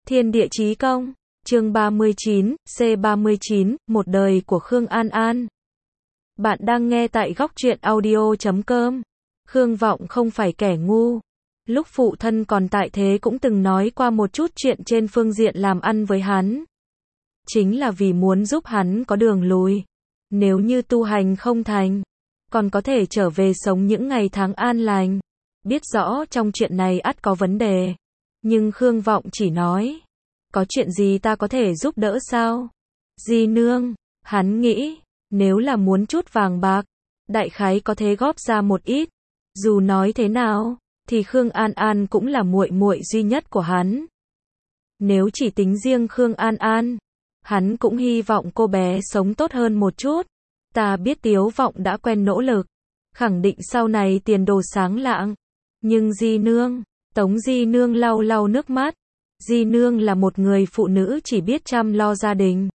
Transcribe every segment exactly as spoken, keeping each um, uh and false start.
Thiên địa chí công, chương ba mươi chín, C ba mươi chín, một đời của Khương An An. Bạn đang nghe tại góc truyện audio chấm com. Khương Vọng không phải kẻ ngu. Lúc phụ thân còn tại thế cũng từng nói qua một chút chuyện trên phương diện làm ăn với hắn. Chính là vì muốn giúp hắn có đường lùi. Nếu như tu hành không thành, còn có thể trở về sống những ngày tháng an lành. Biết rõ trong chuyện này ắt có vấn đề. Nhưng Khương Vọng chỉ nói, có chuyện gì ta có thể giúp đỡ sao? Di nương, hắn nghĩ, nếu là muốn chút vàng bạc, đại khái có thể góp ra một ít. Dù nói thế nào, thì Khương An An cũng là muội muội duy nhất của hắn. Nếu chỉ tính riêng Khương An An, hắn cũng hy vọng cô bé sống tốt hơn một chút. Ta biết Tiếu Vọng đã quen nỗ lực, khẳng định sau này tiền đồ sáng lạng. Nhưng Di nương, Tống Di nương lau lau nước mắt. Di nương là một người phụ nữ chỉ biết chăm lo gia đình,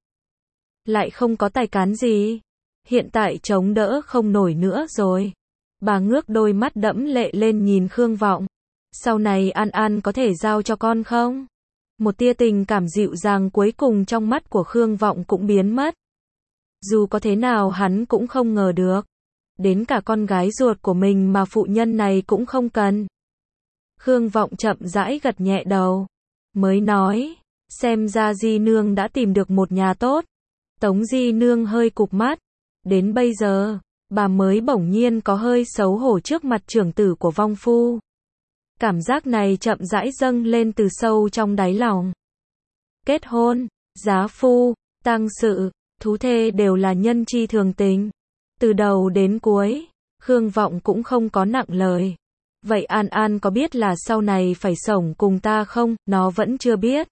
lại không có tài cán gì. Hiện tại chống đỡ không nổi nữa rồi. Bà ngước đôi mắt đẫm lệ lên nhìn Khương Vọng. Sau này An An có thể giao cho con không? Một tia tình cảm dịu dàng cuối cùng trong mắt của Khương Vọng cũng biến mất. Dù có thế nào hắn cũng không ngờ được. Đến cả con gái ruột của mình mà phụ nhân này cũng không cần. Khương Vọng chậm rãi gật nhẹ đầu. Mới nói, xem ra Di nương đã tìm được một nhà tốt. Tống Di nương hơi cụp mắt. Đến bây giờ, bà mới bỗng nhiên có hơi xấu hổ trước mặt trưởng tử của vong phu. Cảm giác này chậm rãi dâng lên từ sâu trong đáy lòng. Kết hôn, giá phu, tang sự, thú thê đều là nhân chi thường tình. Từ đầu đến cuối, Khương Vọng cũng không có nặng lời. Vậy An An có biết là sau này phải sống cùng ta không? Nó vẫn chưa biết.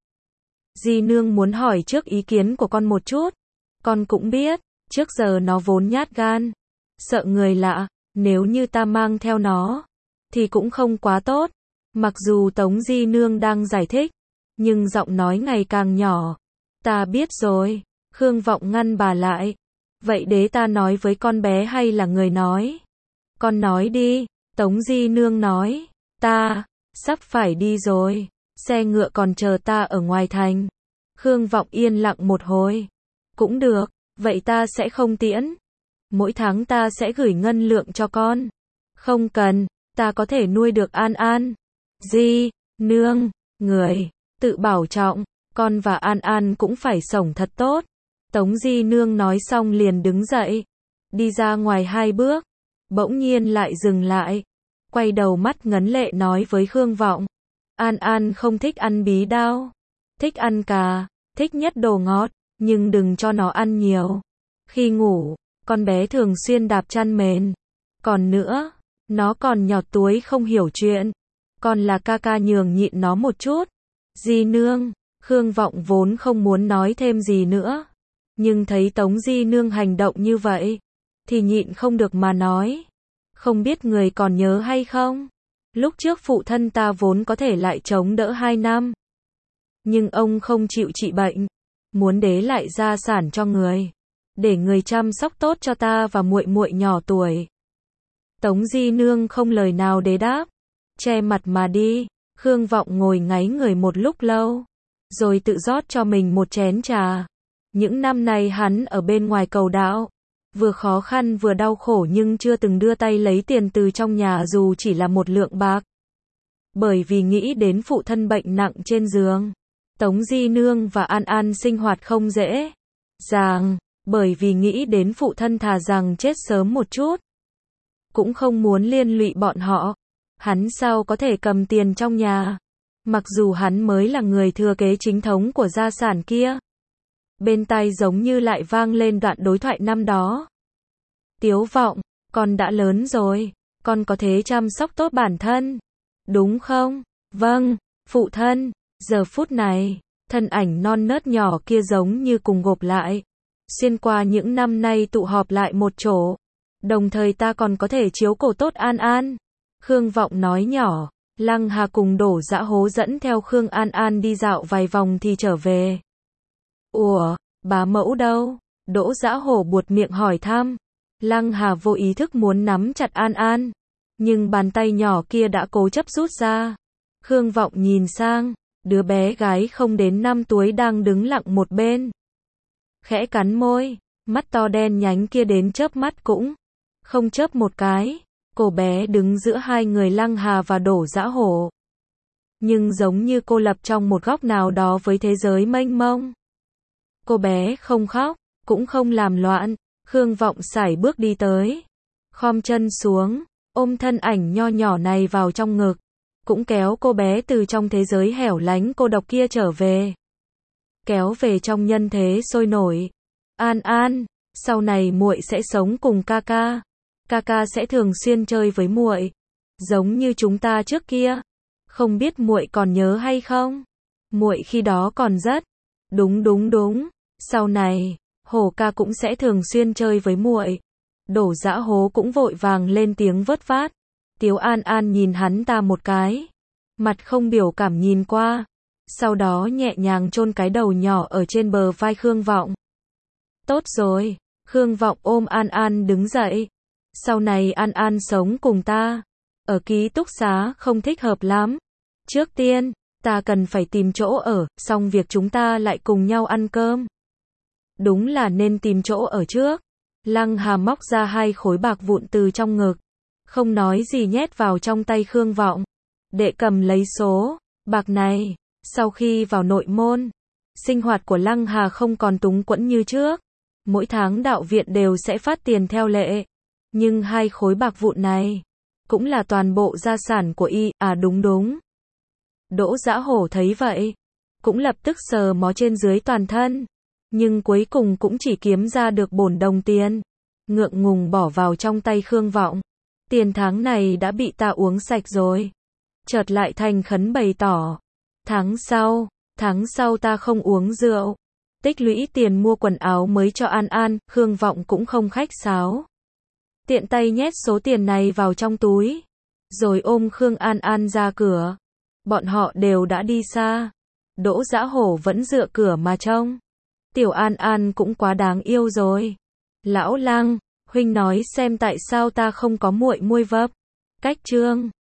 Di nương muốn hỏi trước ý kiến của con một chút. Con cũng biết, trước giờ nó vốn nhát gan, sợ người lạ, nếu như ta mang theo nó, thì cũng không quá tốt. Mặc dù Tống Di nương đang giải thích, nhưng giọng nói ngày càng nhỏ. Ta biết rồi. Khương Vọng ngăn bà lại. Vậy đế ta nói với con bé hay là người nói? Con nói đi. Tống Di nương nói, ta, sắp phải đi rồi, xe ngựa còn chờ ta ở ngoài thành. Khương Vọng yên lặng một hồi. Cũng được, vậy ta sẽ không tiễn. Mỗi tháng ta sẽ gửi ngân lượng cho con. Không cần, ta có thể nuôi được An An. Di nương, người, tự bảo trọng, con và An An cũng phải sống thật tốt. Tống Di nương nói xong liền đứng dậy, đi ra ngoài hai bước. Bỗng nhiên lại dừng lại, quay đầu mắt ngấn lệ nói với Khương Vọng. An An không thích ăn bí đao, thích ăn cà, thích nhất đồ ngọt, nhưng đừng cho nó ăn nhiều. Khi ngủ, con bé thường xuyên đạp chăn mền. Còn nữa, nó còn nhỏ túi không hiểu chuyện. Còn là ca ca nhường nhịn nó một chút. Di nương, Khương Vọng vốn không muốn nói thêm gì nữa. Nhưng thấy Tống Di nương hành động như vậy, thì nhịn không được mà nói. Không biết người còn nhớ hay không? Lúc trước phụ thân ta vốn có thể lại chống đỡ hai năm. Nhưng ông không chịu trị bệnh. Muốn đế lại gia sản cho người. Để người chăm sóc tốt cho ta và muội muội nhỏ tuổi. Tống Di nương không lời nào để đáp. Che mặt mà đi. Khương Vọng ngồi ngáy người một lúc lâu. Rồi tự rót cho mình một chén trà. Những năm này hắn ở bên ngoài cầu đạo. Vừa khó khăn vừa đau khổ nhưng chưa từng đưa tay lấy tiền từ trong nhà dù chỉ là một lượng bạc. Bởi vì nghĩ đến phụ thân bệnh nặng trên giường. Tống Di nương và An An sinh hoạt không dễ dàng. Bởi vì nghĩ đến phụ thân thà rằng chết sớm một chút. Cũng không muốn liên lụy bọn họ. Hắn sao có thể cầm tiền trong nhà. Mặc dù hắn mới là người thừa kế chính thống của gia sản kia. Bên tai giống như lại vang lên đoạn đối thoại năm đó. Tiếu Vọng, con đã lớn rồi, con có thể chăm sóc tốt bản thân, đúng không? Vâng, phụ thân. Giờ phút này, thân ảnh non nớt nhỏ kia giống như cùng gộp lại. Xuyên qua những năm nay tụ họp lại một chỗ. Đồng thời ta còn có thể chiếu cố tốt An An. Khương Vọng nói nhỏ. Lăng Hà cùng Đỗ Dã Hố dẫn theo Khương An An đi dạo vài vòng thì trở về. Ủa, bá mẫu đâu? Đỗ Dã Hổ buột miệng hỏi thăm. Lăng Hà vô ý thức muốn nắm chặt An An. Nhưng bàn tay nhỏ kia đã cố chấp rút ra. Khương Vọng nhìn sang. Đứa bé gái không đến năm tuổi đang đứng lặng một bên. Khẽ cắn môi, mắt to đen nhánh kia đến chớp mắt cũng không chớp một cái. Cô bé đứng giữa hai người Lăng Hà và Đỗ Dã Hổ. Nhưng giống như cô lập trong một góc nào đó với thế giới mênh mông. Cô bé không khóc, cũng không làm loạn. Khương Vọng sải bước đi tới, khom chân xuống, ôm thân ảnh nho nhỏ này vào trong ngực, cũng kéo cô bé từ trong thế giới hẻo lánh cô độc kia trở về. Kéo về trong nhân thế sôi nổi. An An, sau này muội sẽ sống cùng ca ca. Ca ca sẽ thường xuyên chơi với muội, giống như chúng ta trước kia. Không biết muội còn nhớ hay không? Muội khi đó còn rất. Đúng đúng đúng, sau này Hổ ca cũng sẽ thường xuyên chơi với muội. Đỗ Dã Hố cũng vội vàng lên tiếng vớt vát. Tiếu An An nhìn hắn ta một cái, mặt không biểu cảm nhìn qua, sau đó nhẹ nhàng chôn cái đầu nhỏ ở trên bờ vai Khương Vọng. Tốt rồi, Khương Vọng ôm An An đứng dậy. Sau này An An sống cùng ta, ở ký túc xá không thích hợp lắm. Trước tiên, ta cần phải tìm chỗ ở, xong việc chúng ta lại cùng nhau ăn cơm. Đúng là nên tìm chỗ ở trước. Lăng Hà móc ra hai khối bạc vụn từ trong ngực, không nói gì nhét vào trong tay Khương Vọng. Đệ cầm lấy số bạc này. Sau khi vào nội môn, sinh hoạt của Lăng Hà không còn túng quẫn như trước. Mỗi tháng đạo viện đều sẽ phát tiền theo lệ. Nhưng hai khối bạc vụn này cũng là toàn bộ gia sản của y. À đúng đúng. Đỗ Dã Hổ thấy vậy, cũng lập tức sờ mó trên dưới toàn thân, nhưng cuối cùng cũng chỉ kiếm ra được bổn đồng tiền, ngượng ngùng bỏ vào trong tay Khương Vọng. Tiền tháng này đã bị ta uống sạch rồi. Chợt lại thành khấn bày tỏ, tháng sau, tháng sau ta không uống rượu. Tích lũy tiền mua quần áo mới cho An An. Khương Vọng cũng không khách sáo, tiện tay nhét số tiền này vào trong túi, rồi ôm Khương An An ra cửa. Bọn họ đều đã đi xa, Đỗ Dã Hổ vẫn dựa cửa mà trông. Tiểu An An cũng quá đáng yêu rồi. Lão Lăng, huynh nói xem tại sao ta không có muội muội vấp. Cách chương